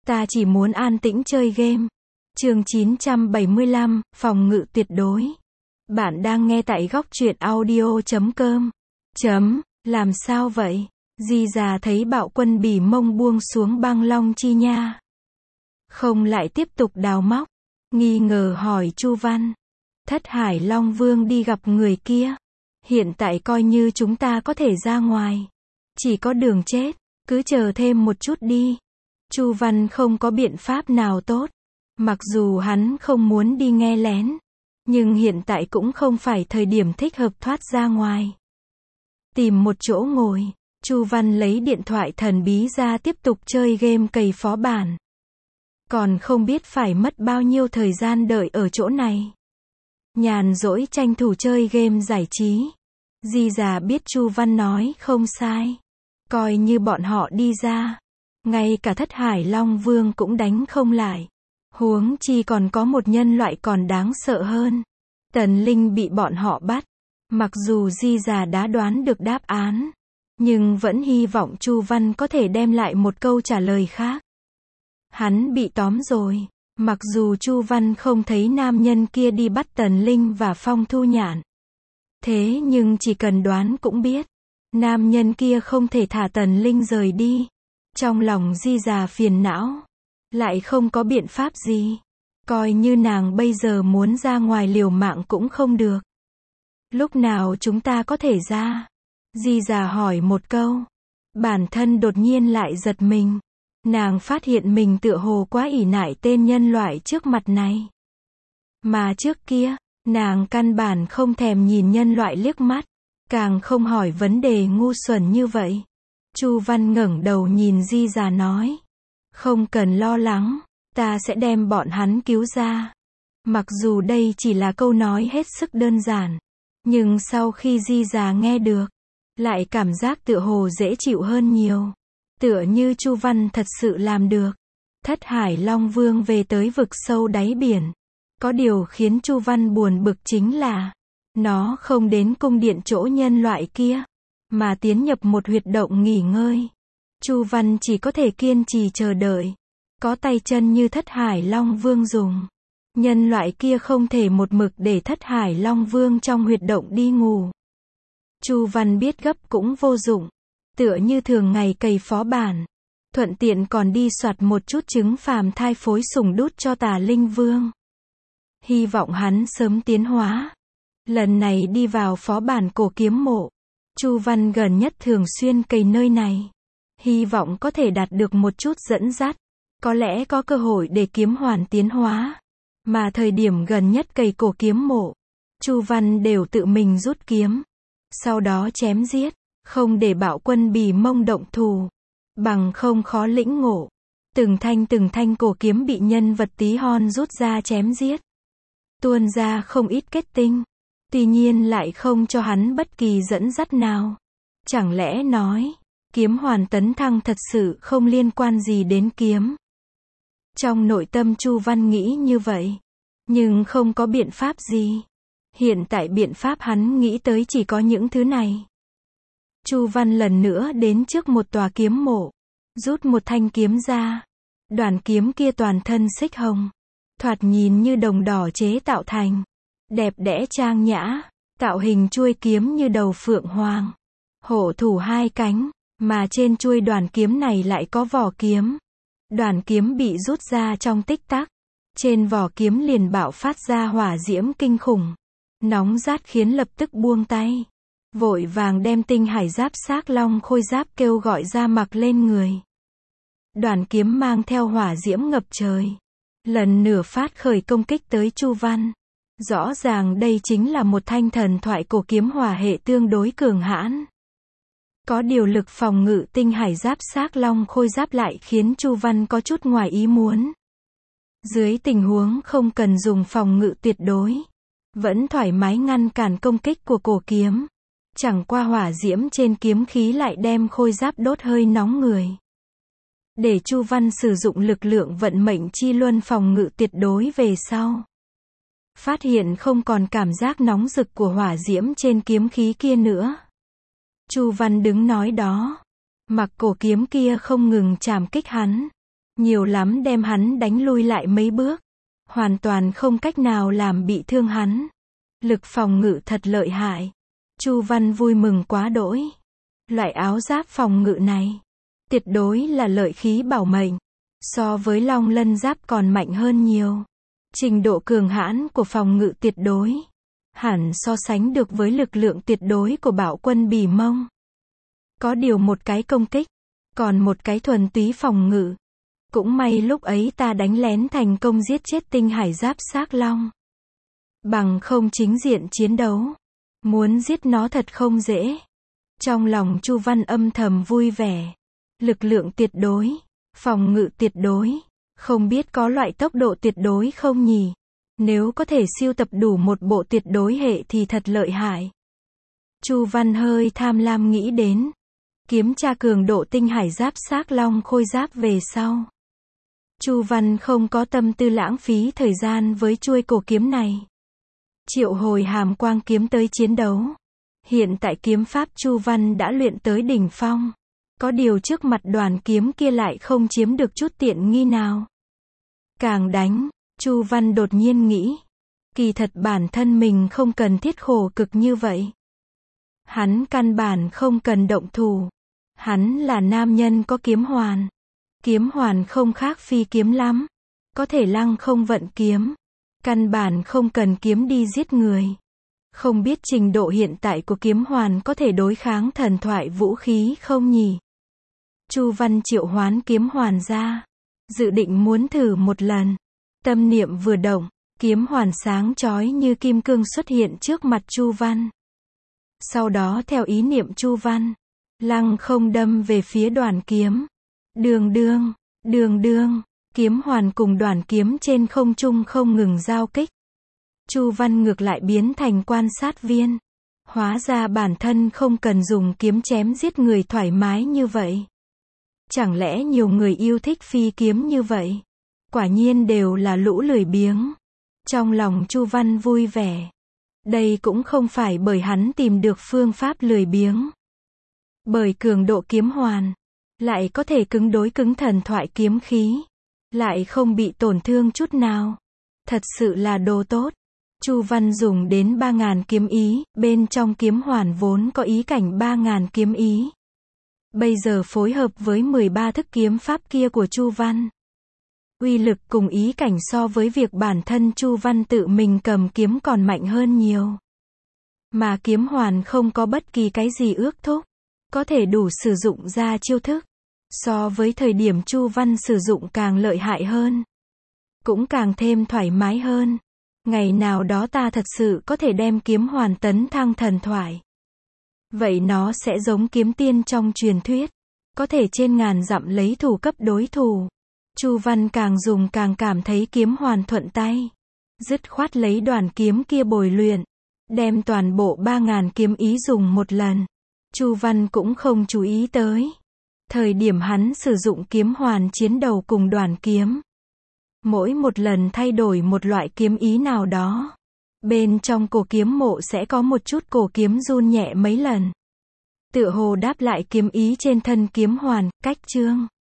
Ta chỉ muốn an tĩnh chơi game. Chương 975, phòng ngự tuyệt đối. Bạn đang nghe tại góc truyện audio.com. Làm sao vậy? Di già thấy bạo quân Bỉ Mông buông xuống băng long chi nha. Không lại tiếp tục đào móc. Nghi ngờ hỏi Chu Văn. Thất Hải Long Vương đi gặp người kia. Hiện tại coi như chúng ta có thể ra ngoài. Chỉ có đường chết, cứ chờ thêm một chút đi. Chu Văn không có biện pháp nào tốt. Mặc dù hắn không muốn đi nghe lén, nhưng hiện tại cũng không phải thời điểm thích hợp thoát ra ngoài. Tìm một chỗ ngồi, Chu Văn lấy điện thoại thần bí ra tiếp tục chơi game cày phó bản. Còn không biết phải mất bao nhiêu thời gian đợi ở chỗ này. Nhàn rỗi tranh thủ chơi game giải trí. Di già biết Chu Văn nói không sai. Coi như bọn họ đi ra, ngay cả Thất Hải Long Vương cũng đánh không lại. Huống chi còn có một nhân loại còn đáng sợ hơn. Tần Linh bị bọn họ bắt. Mặc dù Di già đã đoán được đáp án, nhưng vẫn hy vọng Chu Văn có thể đem lại một câu trả lời khác. Hắn bị tóm rồi. Mặc dù Chu Văn không thấy nam nhân kia đi bắt Tần Linh và Phong Thu Nhạn. Thế nhưng chỉ cần đoán cũng biết, nam nhân kia không thể thả Tần Linh rời đi. Trong lòng Di già phiền não, lại không có biện pháp gì. Coi như nàng bây giờ muốn ra ngoài liều mạng cũng không được. Lúc nào chúng ta có thể ra? Di già hỏi một câu. Bản thân đột nhiên lại giật mình. Nàng phát hiện mình tựa hồ quá ỷ nại tên nhân loại trước mặt này. Mà trước kia, nàng căn bản không thèm nhìn nhân loại liếc mắt, càng không hỏi vấn đề ngu xuẩn như vậy. Chu Văn ngẩng đầu nhìn Di già nói. Không cần lo lắng, ta sẽ đem bọn hắn cứu ra. Mặc dù đây chỉ là câu nói hết sức đơn giản, nhưng sau khi Di già nghe được, lại cảm giác tựa hồ dễ chịu hơn nhiều. Tựa như Chu Văn thật sự làm được. Thất Hải Long Vương về tới vực sâu đáy biển. Có điều khiến Chu Văn buồn bực chính là, nó không đến cung điện chỗ nhân loại kia, mà tiến nhập một huyệt động nghỉ ngơi. Chu Văn chỉ có thể kiên trì chờ đợi. Có tay chân như Thất Hải Long Vương dùng, nhân loại kia không thể một mực để Thất Hải Long Vương trong huyệt động đi ngủ. Chu Văn biết gấp cũng vô dụng. Tựa như thường ngày cày phó bản, thuận tiện còn đi soạt một chút trứng phàm thai phối sủng đút cho Tà Linh Vương. Hy vọng hắn sớm tiến hóa. Lần này đi vào phó bản cổ kiếm mộ, Chu Văn gần nhất thường xuyên cày nơi này. Hy vọng có thể đạt được một chút dẫn dắt. Có lẽ có cơ hội để kiếm hoàn tiến hóa. Mà thời điểm gần nhất cày cổ kiếm mộ, Chu Văn đều tự mình rút kiếm. Sau đó chém giết. Không để bạo quân Bỉ Mông động thủ. Bằng không khó lĩnh ngộ. Từng thanh cổ kiếm bị nhân vật tí hon rút ra chém giết. Tuôn ra không ít kết tinh. Tuy nhiên lại không cho hắn bất kỳ dẫn dắt nào. Chẳng lẽ nói, kiếm hoàn tấn thăng thật sự không liên quan gì đến kiếm. Trong nội tâm Chu Văn nghĩ như vậy. Nhưng không có biện pháp gì. Hiện tại biện pháp hắn nghĩ tới chỉ có những thứ này. Chu Văn lần nữa đến trước một tòa kiếm mộ, rút một thanh kiếm ra. Đoàn kiếm kia toàn thân xích hồng, thoạt nhìn như đồng đỏ chế tạo thành, đẹp đẽ trang nhã, tạo hình chuôi kiếm như đầu phượng hoàng, hổ thủ hai cánh, mà trên chuôi đoàn kiếm này lại có vỏ kiếm. Đoàn kiếm bị rút ra trong tích tắc, trên vỏ kiếm liền bạo phát ra hỏa diễm kinh khủng, nóng rát khiến lập tức buông tay. Vội vàng đem tinh hải giáp xác long khôi giáp kêu gọi ra mặc lên người. Đoàn kiếm mang theo hỏa diễm ngập trời. Lần nửa phát khởi công kích tới Chu Văn. Rõ ràng đây chính là một thanh thần thoại cổ kiếm hỏa hệ tương đối cường hãn. Có điều lực phòng ngự tinh hải giáp xác long khôi giáp lại khiến Chu Văn có chút ngoài ý muốn. Dưới tình huống không cần dùng phòng ngự tuyệt đối, vẫn thoải mái ngăn cản công kích của cổ kiếm. Chẳng qua hỏa diễm trên kiếm khí lại đem khôi giáp đốt hơi nóng người. Để Chu Văn sử dụng lực lượng vận mệnh chi luân phòng ngự tuyệt đối về sau. Phát hiện không còn cảm giác nóng rực của hỏa diễm trên kiếm khí kia nữa. Chu Văn đứng nói đó. Mặc cổ kiếm kia không ngừng chạm kích hắn. nhiều lắm đem hắn đánh lui lại mấy bước, hoàn toàn không cách nào làm bị thương hắn. Lực phòng ngự thật lợi hại. Chu Văn vui mừng quá đỗi. Loại áo giáp phòng ngự này, tuyệt đối là lợi khí bảo mệnh. So với Long Lân giáp còn mạnh hơn nhiều. Trình độ cường hãn của phòng ngự tuyệt đối, hẳn so sánh được với lực lượng tuyệt đối của Bạo quân Bỉ Mông. Có điều một cái công kích, còn một cái thuần túy phòng ngự. Cũng may lúc ấy ta đánh lén thành công giết chết tinh hải giáp xác long. Bằng không chính diện chiến đấu, muốn giết nó thật không dễ. Trong lòng Chu Văn âm thầm vui vẻ. Lực lượng tuyệt đối, phòng ngự tuyệt đối, không biết có loại tốc độ tuyệt đối không nhỉ? Nếu có thể siêu tập đủ một bộ tuyệt đối hệ thì thật lợi hại. Chu Văn hơi tham lam nghĩ đến. Kiểm tra cường độ tinh hải giáp xác long khôi giáp về sau. Chu Văn không có tâm tư lãng phí thời gian với chuôi cổ kiếm này. Triệu hồi hàm quang kiếm tới chiến đấu. Hiện tại kiếm pháp Chu Văn đã luyện tới đỉnh phong. Có điều trước mặt đoàn kiếm kia lại không chiếm được chút tiện nghi nào. Càng đánh, Chu Văn đột nhiên nghĩ. Kỳ thật bản thân mình không cần thiết khổ cực như vậy. Hắn căn bản không cần động thủ. Hắn là nam nhân có kiếm hoàn. Kiếm hoàn không khác phi kiếm lắm. Có thể lăng không vận kiếm. Căn bản không cần kiếm đi giết người. Không biết trình độ hiện tại của kiếm hoàn có thể đối kháng thần thoại vũ khí không nhỉ? Chu Văn triệu hoán kiếm hoàn ra. Dự định muốn thử một lần. Tâm niệm vừa động, kiếm hoàn sáng chói như kim cương xuất hiện trước mặt Chu Văn. Sau đó theo ý niệm Chu Văn, lăng không đâm về phía đoàn kiếm. Đường đương, đường đương, kiếm hoàn cùng đoàn kiếm trên không trung không ngừng giao kích. Chu Văn ngược lại biến thành quan sát viên. Hóa ra bản thân không cần dùng kiếm chém giết người thoải mái như vậy. Chẳng lẽ nhiều người yêu thích phi kiếm như vậy? Quả nhiên đều là lũ lười biếng. Trong lòng Chu Văn vui vẻ. Đây cũng không phải bởi hắn tìm được phương pháp lười biếng. Bởi cường độ kiếm hoàn, lại có thể cứng đối cứng thần thoại kiếm khí, lại không bị tổn thương chút nào. Thật sự là đồ tốt. Chu Văn dùng đến 3.000 kiếm ý, bên trong kiếm hoàn vốn có ý cảnh 3.000 kiếm ý. Bây giờ phối hợp với 13 thức kiếm pháp kia của Chu Văn. Uy lực cùng ý cảnh so với việc bản thân Chu Văn tự mình cầm kiếm còn mạnh hơn nhiều. Mà kiếm hoàn không có bất kỳ cái gì ước thúc, có thể đủ sử dụng ra chiêu thức. So với thời điểm Chu Văn sử dụng càng lợi hại hơn, cũng càng thêm thoải mái hơn. Ngày nào đó ta thật sự có thể đem kiếm hoàn tấn thăng thần thoại. Vậy nó sẽ giống kiếm tiên trong truyền thuyết, có thể trên ngàn dặm lấy thủ cấp đối thủ. Chu Văn càng dùng càng cảm thấy kiếm hoàn thuận tay. Dứt khoát lấy đoàn kiếm kia bồi luyện, đem toàn bộ 3.000 kiếm ý dùng một lần. Chu Văn cũng không chú ý tới. Thời điểm hắn sử dụng kiếm hoàn chiến đầu cùng đoàn kiếm, mỗi một lần thay đổi một loại kiếm ý nào đó, bên trong cổ kiếm mộ sẽ có một chút cổ kiếm run nhẹ mấy lần. Tựa hồ đáp lại kiếm ý trên thân kiếm hoàn, cách chương.